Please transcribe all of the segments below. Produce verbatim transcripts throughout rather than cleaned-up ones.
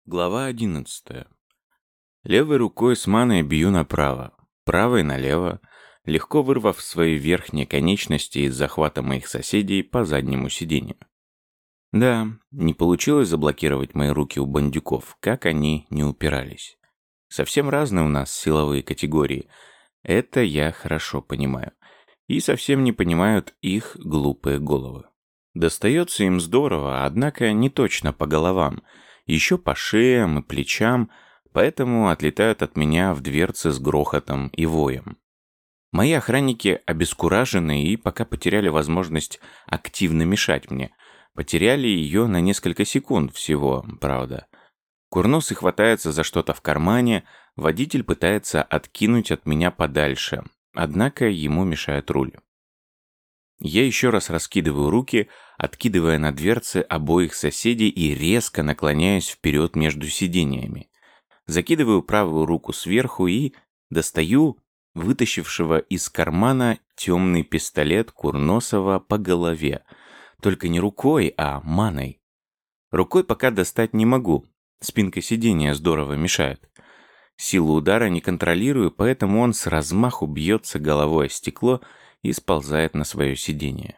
Глава одиннадцатая. Левой рукой с маной бью направо, правой налево, легко вырвав свои верхние конечности из захвата моих соседей по заднему сиденью. Да, не получилось заблокировать мои руки у бандюков, как они не упирались. Совсем разные у нас силовые категории, это я хорошо понимаю. И совсем не понимают их глупые головы. Достается им здорово, однако не точно по головам, еще по шеям и плечам, поэтому отлетают от меня в дверцы с грохотом и воем. Мои охранники обескуражены и пока потеряли возможность активно мешать мне. Потеряли ее на несколько секунд всего, правда. Курносый хватается за что-то в кармане, водитель пытается откинуть от меня подальше, однако ему мешает руль. Я еще раз раскидываю руки, откидывая на дверцы обоих соседей и резко наклоняюсь вперед между сидениями. Закидываю правую руку сверху и достаю вытащившего из кармана темный пистолет Курносова по голове. Только не рукой, а маной. Рукой пока достать не могу, спинка сиденья здорово мешает. Силу удара не контролирую, поэтому он с размаху бьется головой о стекло и сползает на свое сиденье.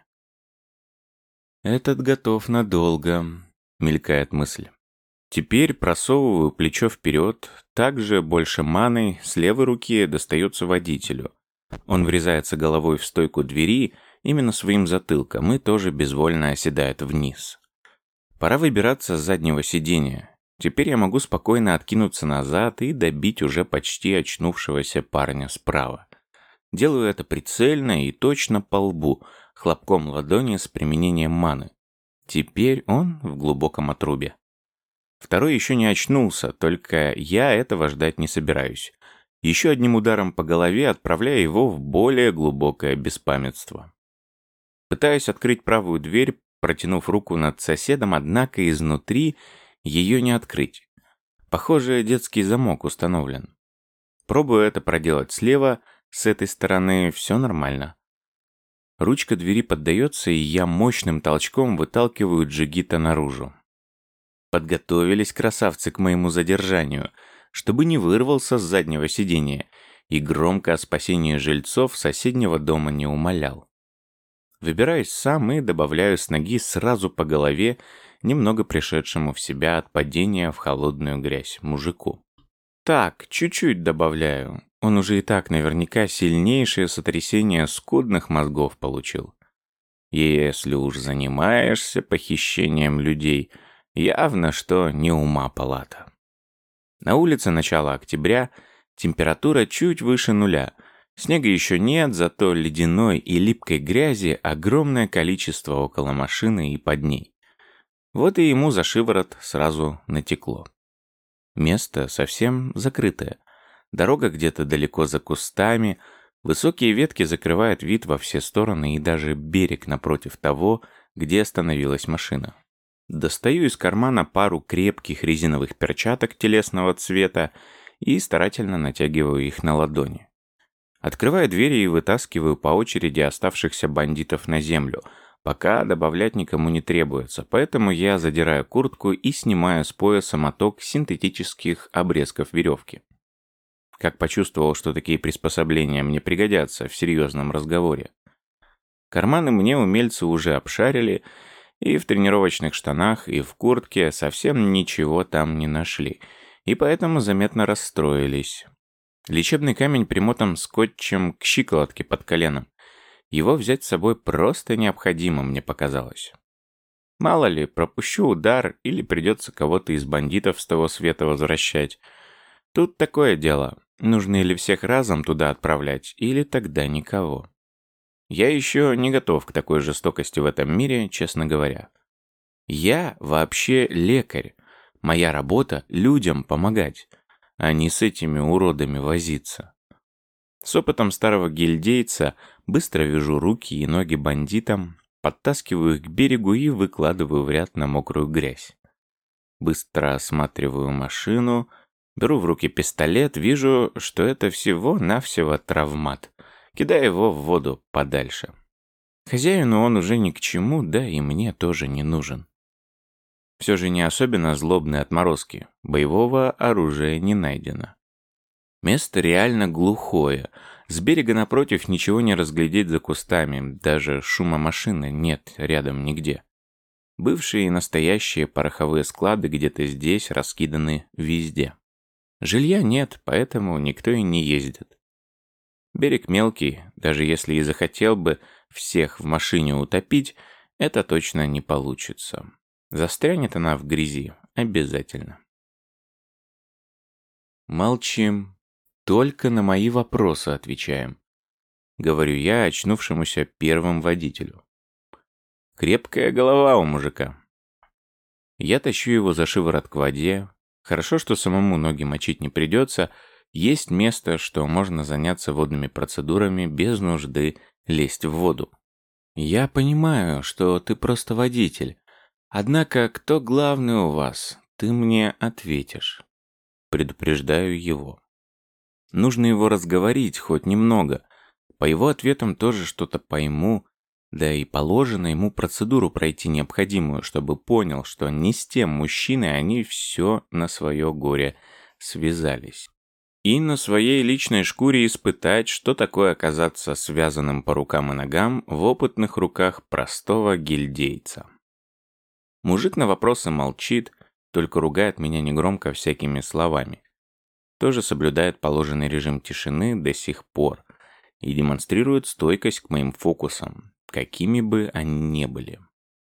«Этот готов надолго», — мелькает мысль. Теперь просовываю плечо вперед, также больше маной с левой руки достается водителю. Он врезается головой в стойку двери именно своим затылком и тоже безвольно оседает вниз. Пора выбираться с заднего сиденья. Теперь я могу спокойно откинуться назад и добить уже почти очнувшегося парня справа. Делаю это прицельно и точно по лбу, хлопком ладони с применением маны. Теперь он в глубоком отрубе. Второй еще не очнулся, только я этого ждать не собираюсь. Еще одним ударом по голове отправляю его в более глубокое беспамятство. Пытаюсь открыть правую дверь, протянув руку над соседом, однако изнутри ее не открыть. Похоже, детский замок установлен. Пробую это проделать слева, с этой стороны все нормально. Ручка двери поддается, и я мощным толчком выталкиваю джигита наружу. Подготовились красавцы к моему задержанию, чтобы не вырвался с заднего сиденья, и громко о спасении жильцов соседнего дома не умолял. Выбираюсь сам и добавляю с ноги сразу по голове немного пришедшему в себя от падения в холодную грязь мужику. Так, чуть-чуть добавляю. Он уже и так наверняка сильнейшее сотрясение скудных мозгов получил. Если уж занимаешься похищением людей, явно что не ума палата. На улице начало октября, температура чуть выше нуля. Снега еще нет, зато ледяной и липкой грязи огромное количество около машины и под ней. Вот и ему за шиворот сразу натекло. Место совсем закрытое. Дорога где-то далеко за кустами, высокие ветки закрывают вид во все стороны и даже берег напротив того, где остановилась машина. Достаю из кармана пару крепких резиновых перчаток телесного цвета и старательно натягиваю их на ладони. Открываю двери и вытаскиваю по очереди оставшихся бандитов на землю, пока добавлять никому не требуется, поэтому я задираю куртку и снимаю с пояса моток синтетических обрезков веревки. Как почувствовал, что такие приспособления мне пригодятся в серьезном разговоре. Карманы мне умельцы уже обшарили, и в тренировочных штанах, и в куртке совсем ничего там не нашли, и поэтому заметно расстроились. Лечебный камень примотан скотчем к щиколотке под коленом. Его взять с собой просто необходимо, мне показалось. Мало ли, пропущу удар или придется кого-то из бандитов с того света возвращать. Тут такое дело, нужно или всех разом туда отправлять, или тогда никого. Я еще не готов к такой жестокости в этом мире, честно говоря. Я вообще лекарь. Моя работа — людям помогать, а не с этими уродами возиться. С опытом старого гильдейца быстро вяжу руки и ноги бандитам, подтаскиваю их к берегу и выкладываю в ряд на мокрую грязь. Быстро осматриваю машину, беру в руки пистолет, вижу, что это всего-навсего травмат. Кидаю его в воду подальше. Хозяину он уже ни к чему, да и мне тоже не нужен. Все же не особенно злобные отморозки, боевого оружия не найдено. Место реально глухое, с берега напротив ничего не разглядеть за кустами, даже шума машины нет рядом нигде. Бывшие и настоящие пороховые склады где-то здесь раскиданы везде. Жилья нет, поэтому никто и не ездит. Берег мелкий, даже если и захотел бы всех в машине утопить, это точно не получится. Застрянет она в грязи обязательно. Молчим. Только на мои вопросы отвечаем. Говорю я очнувшемуся первым водителю. Крепкая голова у мужика. Я тащу его за шиворот к воде. Хорошо, что самому ноги мочить не придется. Есть место, что можно заняться водными процедурами без нужды лезть в воду. Я понимаю, что ты просто водитель. Однако, кто главный у вас, ты мне ответишь. Предупреждаю его. Нужно его разговорить хоть немного. По его ответам тоже что-то пойму. Да и положено ему процедуру пройти необходимую, чтобы понял, что не с тем мужчиной они все на свое горе связались. И на своей личной шкуре испытать, что такое оказаться связанным по рукам и ногам в опытных руках простого гильдейца. Мужик на вопросы молчит, только ругает меня негромко всякими словами. Тоже соблюдает положенный режим тишины до сих пор и демонстрирует стойкость к моим фокусам, какими бы они ни были.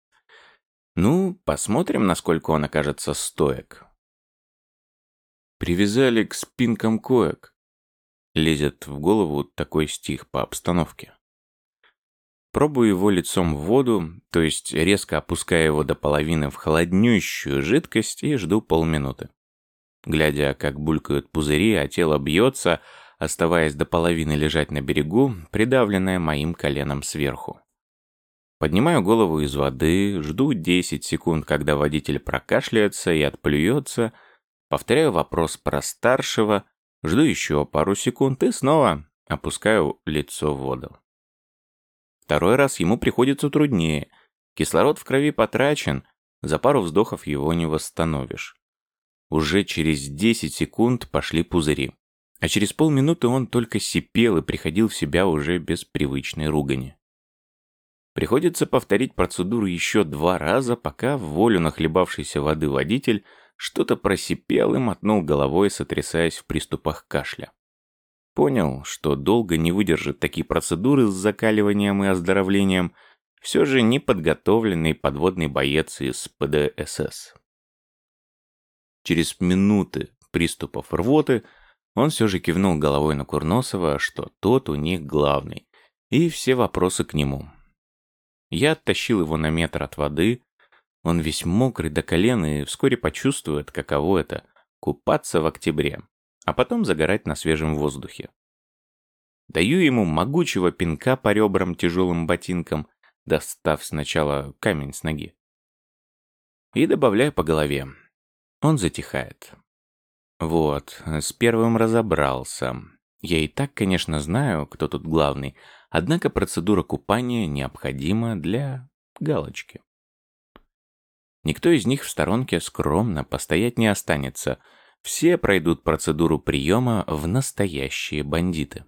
Ну, посмотрим, насколько он окажется стоек. Привязали к спинкам коек. Лезет в голову такой стих по обстановке. Пробую его лицом в воду, то есть резко опуская его до половины в холоднющую жидкость и жду полминуты. Глядя, как булькают пузыри, а тело бьется, оставаясь до половины лежать на берегу, придавленное моим коленом сверху. Поднимаю голову из воды, жду десять секунд, когда водитель прокашляется и отплюется, повторяю вопрос про старшего, жду еще пару секунд и снова опускаю лицо в воду. Второй раз ему приходится труднее. Кислород в крови потрачен, за пару вздохов его не восстановишь. Уже через десять секунд пошли пузыри, а через полминуты он только сипел и приходил в себя уже без привычной ругани. Приходится повторить процедуру еще два раза, пока в волю нахлебавшейся воды водитель что-то просипел и мотнул головой, сотрясаясь в приступах кашля. Понял, что долго не выдержит такие процедуры с закаливанием и оздоровлением, все же неподготовленный подводный боец из пэ дэ эс эс. Через минуты приступов рвоты он все же кивнул головой на Курносова, что тот у них главный, и все вопросы к нему. Я оттащил его на метр от воды, он весь мокрый до колен и вскоре почувствует, каково это — купаться в октябре, а потом загорать на свежем воздухе. Даю ему могучего пинка по ребрам тяжелым ботинком, достав сначала камень с ноги. И добавляю по голове. Он затихает. Вот, с первым разобрался. Я и так, конечно, знаю, кто тут главный, однако процедура купания необходима для галочки. Никто из них в сторонке скромно постоять не останется. Все пройдут процедуру приема в настоящие бандиты.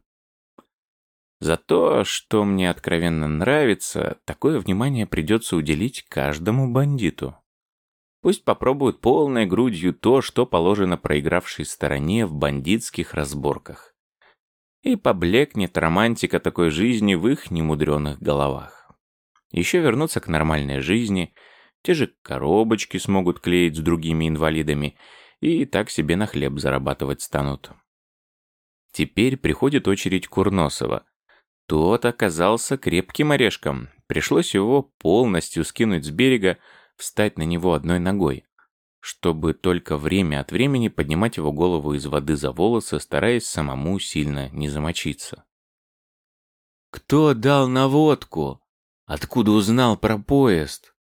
За то, что мне откровенно нравится, такое внимание придется уделить каждому бандиту. Пусть попробуют полной грудью то, что положено проигравшей стороне в бандитских разборках. И поблекнет романтика такой жизни в их немудреных головах. Еще вернуться к нормальной жизни, те же коробочки смогут клеить с другими инвалидами, и так себе на хлеб зарабатывать станут. Теперь приходит очередь Курносова. Тот оказался крепким орешком. Пришлось его полностью скинуть с берега, встать на него одной ногой, чтобы только время от времени поднимать его голову из воды за волосы, стараясь самому сильно не замочиться. «Кто дал наводку? Откуда узнал про поезд?»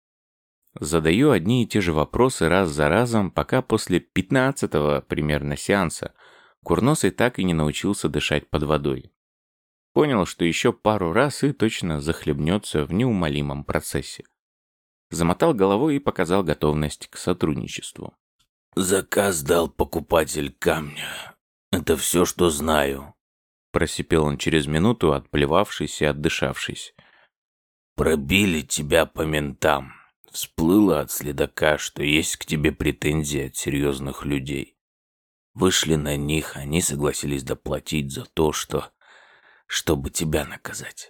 Задаю одни и те же вопросы раз за разом, пока после пятнадцатого примерно сеанса Курносый так и не научился дышать под водой. Понял, что еще пару раз и точно захлебнется в неумолимом процессе. замотал головой и показал готовность к сотрудничеству. «Заказ дал покупатель камня. Это все, что знаю», — просипел он через минуту, отплевавшись и отдышавшись. «Пробили тебя по ментам. Всплыло от следака, что есть к тебе претензии от серьезных людей. Вышли на них, они согласились доплатить за то, что... чтобы тебя наказать».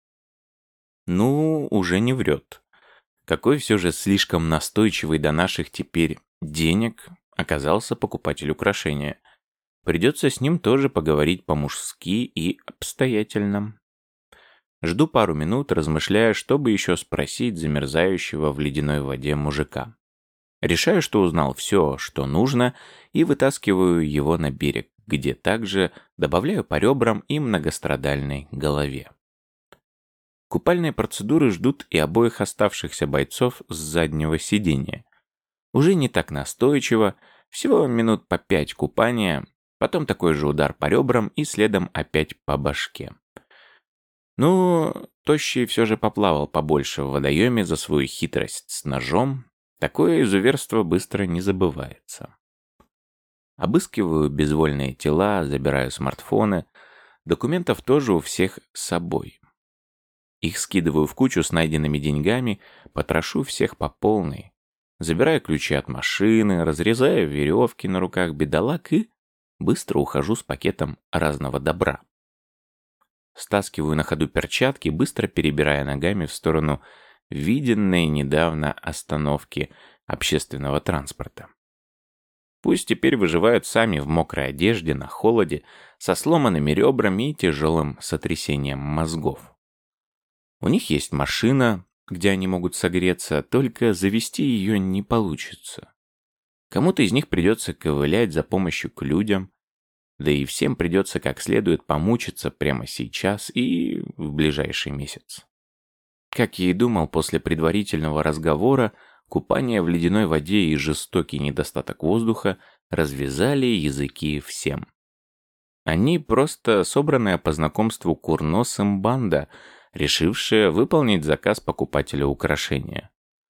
Ну, уже не врет. Какой все же слишком настойчивый до наших теперь денег оказался покупатель украшения. Придется с ним тоже поговорить по-мужски и обстоятельно. Жду пару минут, размышляя, чтобы еще спросить замерзающего в ледяной воде мужика. Решаю, что узнал все, что нужно, и вытаскиваю его на берег, где также добавляю по ребрам и многострадальной голове. Купальные процедуры ждут и обоих оставшихся бойцов с заднего сиденья. Уже не так настойчиво, всего минут по пять купания, потом такой же удар по ребрам и следом опять по башке. Ну, Тощий все же поплавал побольше в водоеме за свою хитрость с ножом. Такое изуверство быстро не забывается. Обыскиваю безвольные тела, забираю смартфоны. Документов тоже у всех с собой. Их скидываю в кучу с найденными деньгами, потрошу всех по полной. Забираю ключи от машины, разрезаю веревки на руках бедолаг и быстро ухожу с пакетом разного добра. Стаскиваю на ходу перчатки, быстро перебирая ногами в сторону виденной недавно остановки общественного транспорта. Пусть теперь выживают сами в мокрой одежде, на холоде, со сломанными ребрами и тяжелым сотрясением мозгов. У них есть машина, где они могут согреться, только завести ее не получится. Кому-то из них придется ковылять за помощью к людям, да и всем придется как следует помучиться прямо сейчас и в ближайший месяц. Как я и думал, после предварительного разговора, купание в ледяной воде и жестокий недостаток воздуха развязали языки всем. Они просто собранная по знакомству курносым банда, решившая выполнить заказ покупателя украшения.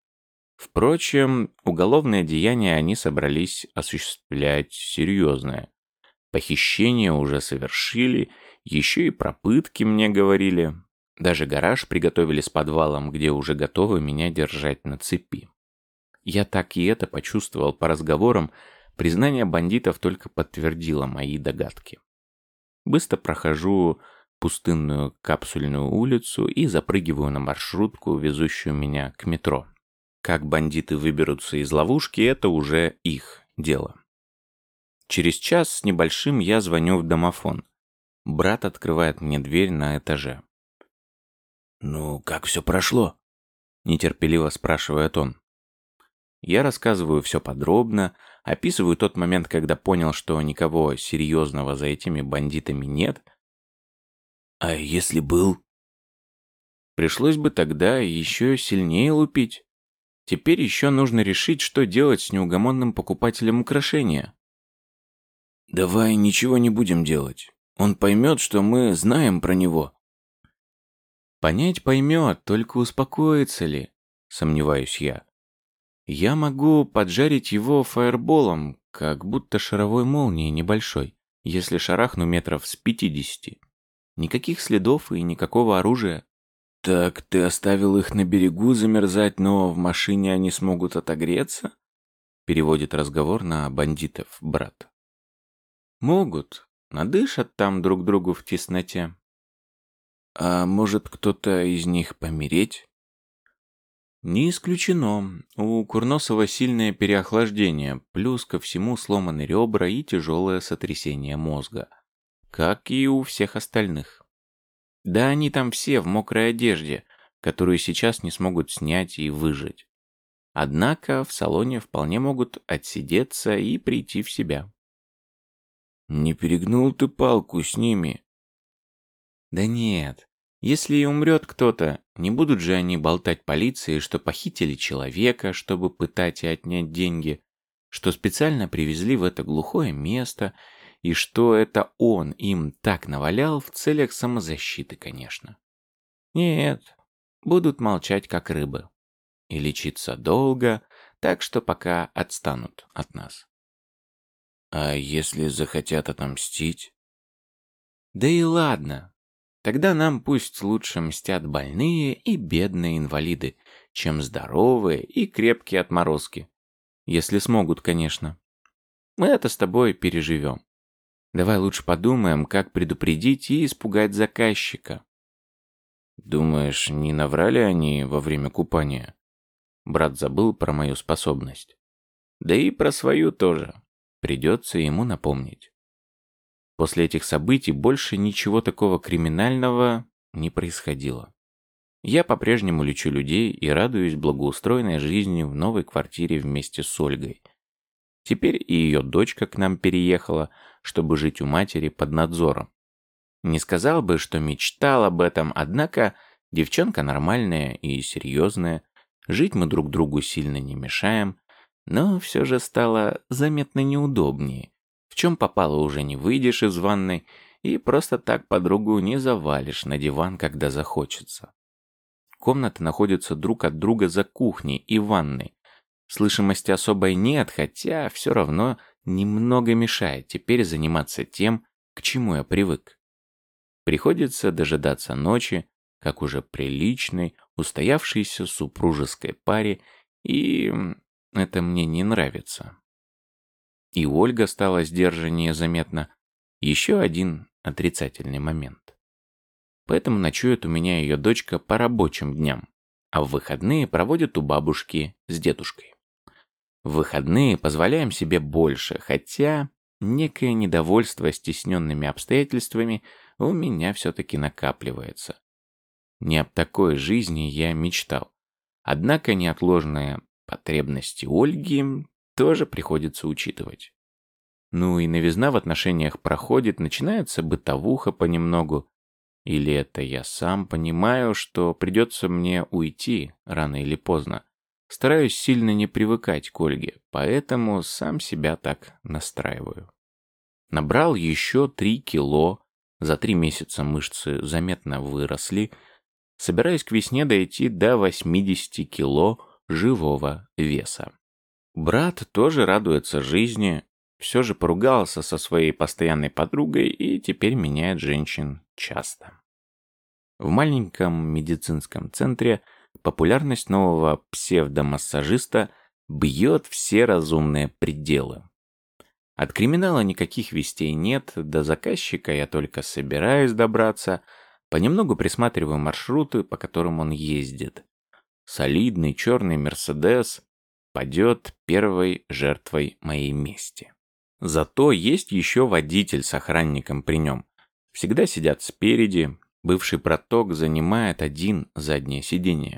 Впрочем, уголовное деяние они собрались осуществлять серьезное. Похищение уже совершили, еще и про пытки мне говорили. Даже гараж приготовили с подвалом, где уже готовы меня держать на цепи. Я так и это почувствовал по разговорам, признание бандитов только подтвердило мои догадки. Быстро прохожу пустынную капсульную улицу и запрыгиваю на маршрутку, везущую меня к метро. Как бандиты выберутся из ловушки, это уже их дело. Через час с небольшим я звоню в домофон. Брат открывает мне дверь на этаже. «Ну, как все прошло?» — нетерпеливо спрашивает он. Я рассказываю все подробно, описываю тот момент, когда понял, что никого серьезного за этими бандитами нет. «А если был?» Пришлось бы тогда еще сильнее лупить. Теперь еще нужно решить, что делать с неугомонным покупателем украшения. «Давай ничего не будем делать. Он поймет, что мы знаем про него». Понять поймет, только успокоится ли, сомневаюсь я. Я могу поджарить его фаерболом, как будто шаровой молнией небольшой, если шарахну метров с пятидесяти. Никаких следов и никакого оружия. «Так ты оставил их на берегу замерзать, но в машине они смогут отогреться?» Переводит разговор на бандитов брат. Могут, надышат там друг другу в тесноте. «А может, кто-то из них помереть?» Не исключено. У Курносова сильное переохлаждение, плюс ко всему сломаны ребра и тяжелое сотрясение мозга. Как и у всех остальных. Да они там все в мокрой одежде, которую сейчас не смогут снять и выжить. Однако в салоне вполне могут отсидеться и прийти в себя. «Не перегнул ты палку с ними?» Да нет. Если и умрет кто-то, не будут же они болтать полиции, что похитили человека, чтобы пытать и отнять деньги, что специально привезли в это глухое место, и что это он им так навалял в целях самозащиты, конечно. Нет, будут молчать как рыбы. и лечиться долго, так что пока отстанут от нас. А если захотят отомстить? Да и ладно. Тогда нам пусть лучше мстят больные и бедные инвалиды, чем здоровые и крепкие отморозки. Если смогут, конечно. Мы это с тобой переживем. Давай лучше подумаем, как предупредить и испугать заказчика. Думаешь, не наврали они во время купания? Брат забыл про мою способность. Да и про свою тоже. Придется ему напомнить. После этих событий больше ничего такого криминального не происходило. Я по-прежнему лечу людей и радуюсь благоустроенной жизни в новой квартире вместе с Ольгой. Теперь и ее дочка к нам переехала, чтобы жить у матери под надзором. Не сказал бы, что мечтал об этом, однако девчонка нормальная и серьезная, жить мы друг другу сильно не мешаем, но все же стало заметно неудобнее. В чем попало, уже не выйдешь из ванной, и просто так подругу не завалишь на диван, когда захочется. Комнаты находятся друг от друга за кухней и ванной. Слышимости особой нет, хотя все равно немного мешает теперь заниматься тем, к чему я привык. Приходится дожидаться ночи, как уже приличной, устоявшейся супружеской паре, и это мне не нравится. И Ольга стала сдержаннее заметно. Еще один отрицательный момент. Поэтому ночует у меня ее дочка по рабочим дням, а в выходные проводит у бабушки с дедушкой. В выходные позволяем себе больше, хотя некое недовольство стесненными обстоятельствами у меня все-таки накапливается. Не об такой жизни я мечтал. Однако неотложные потребности Ольги тоже приходится учитывать. Ну и новизна в отношениях проходит, начинается бытовуха понемногу. Или это я сам понимаю, что придется мне уйти рано или поздно. Стараюсь сильно не привыкать к Ольге, поэтому сам себя так настраиваю. Набрал еще три кило, за три месяца мышцы заметно выросли. Собираюсь к весне дойти до восьмидесяти кило живого веса. Брат тоже радуется жизни, все же поругался со своей постоянной подругой и теперь меняет женщин часто. В маленьком медицинском центре популярность нового псевдомассажиста бьет все разумные пределы. От криминала никаких вестей нет, до заказчика я только собираюсь добраться, понемногу присматриваю маршруты, по которым он ездит. Солидный черный Мерседес падет первой жертвой моей мести. Зато есть еще водитель с охранником при нем. Всегда сидят спереди, бывший проток занимает один заднее сиденье.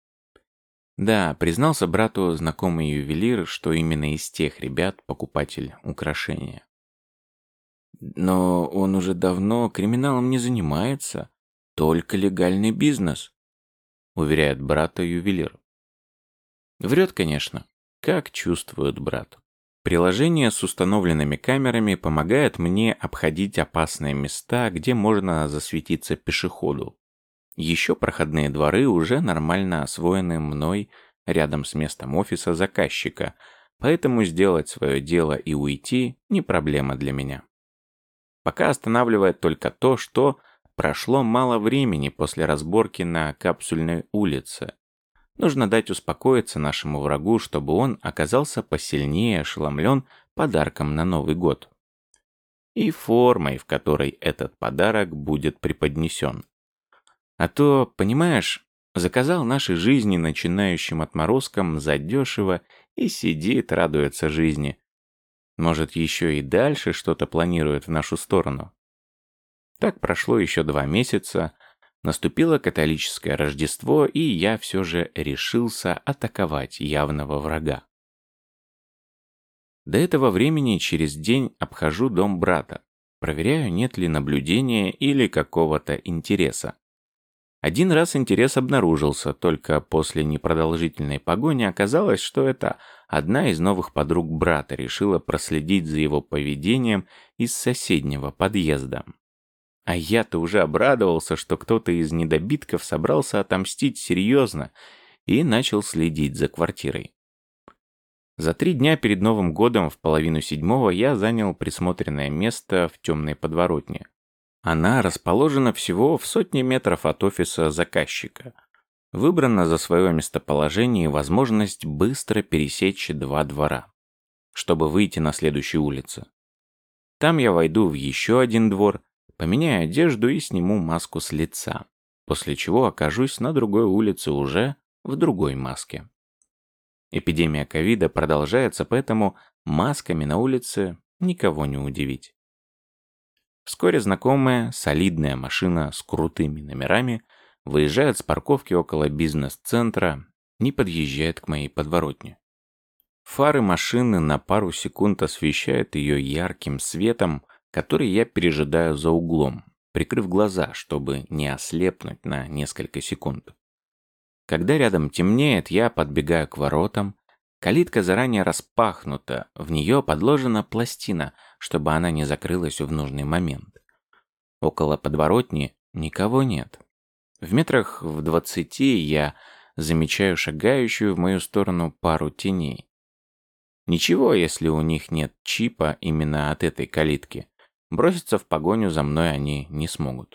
Да, признался брату знакомый ювелир, что именно из тех ребят покупатель украшения. Но он уже давно криминалом не занимается, только легальный бизнес, уверяет брата ювелир. Врет, конечно, как чувствует брат. Приложение с установленными камерами помогает мне обходить опасные места, где можно засветиться пешеходу. Еще проходные дворы уже нормально освоены мной рядом с местом офиса заказчика, поэтому сделать свое дело и уйти не проблема для меня. Пока останавливает только то, что прошло мало времени после разборки на Капсульной улице. Нужно дать успокоиться нашему врагу, чтобы он оказался посильнее ошеломлен подарком на Новый год. И формой, в которой этот подарок будет преподнесен. А то, понимаешь, заказал нашей жизни начинающим отморозкам задешево и сидит, радуется жизни. Может, еще и дальше что-то планирует в нашу сторону. Так прошло еще два месяца. Наступило католическое Рождество, и я все же решился атаковать явного врага. До этого времени через день обхожу дом брата, проверяю, нет ли наблюдения или какого-то интереса. Один раз интерес обнаружился, только после непродолжительной погони оказалось, что это одна из новых подруг брата решила проследить за его поведением из соседнего подъезда. А я-то уже обрадовался, что кто-то из недобитков собрался отомстить серьезно, и начал следить за квартирой. За три дня перед Новым годом в половину седьмого я занял присмотренное место в темной подворотне. Она расположена всего в сотне метров от офиса заказчика. Выбрана за свое местоположение и возможность быстро пересечь два двора, чтобы выйти на следующую улицу. Там я войду в еще один двор, поменяю одежду и сниму маску с лица, после чего окажусь на другой улице уже в другой маске. Эпидемия ковида продолжается, поэтому масками на улице никого не удивить. Вскоре знакомая, солидная машина с крутыми номерами выезжает с парковки около бизнес-центра, не подъезжает к моей подворотне. Фары машины на пару секунд освещают ее ярким светом, который я пережидаю за углом, прикрыв глаза, чтобы не ослепнуть на несколько секунд. Когда рядом темнеет, я подбегаю к воротам. Калитка заранее распахнута, в нее подложена пластина, чтобы она не закрылась в нужный момент. Около подворотни никого нет. В метрах в двадцати я замечаю шагающую в мою сторону пару теней. Ничего, если у них нет чипа именно от этой калитки. Броситься в погоню за мной они не смогут.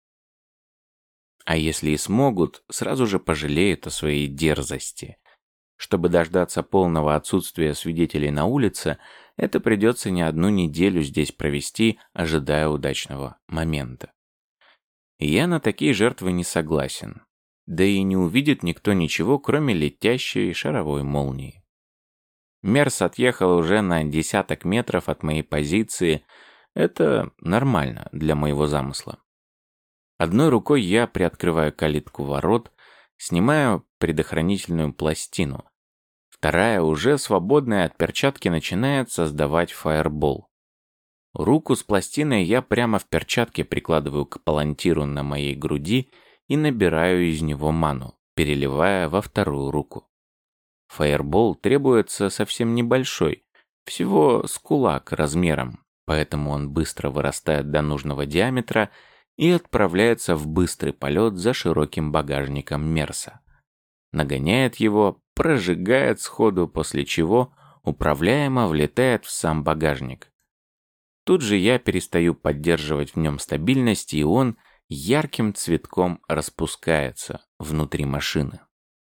А если и смогут, сразу же пожалеют о своей дерзости. Чтобы дождаться полного отсутствия свидетелей на улице, это придется не одну неделю здесь провести, ожидая удачного момента. Я на такие жертвы не согласен. Да и не увидит никто ничего, кроме летящей шаровой молнии. Мерс отъехал уже на десяток метров от моей позиции. Это нормально для моего замысла. Одной рукой я приоткрываю калитку ворот, снимаю предохранительную пластину. Вторая, уже свободная от перчатки, начинает создавать фаербол. Руку с пластиной я прямо в перчатке прикладываю к палантиру на моей груди и набираю из него ману, переливая во вторую руку. Фаербол требуется совсем небольшой, всего с кулак размером, поэтому он быстро вырастает до нужного диаметра и отправляется в быстрый полет за широким багажником Мерса. Нагоняет его, прожигает сходу, после чего управляемо влетает в сам багажник. Тут же я перестаю поддерживать в нем стабильность, и он ярким цветком распускается внутри машины.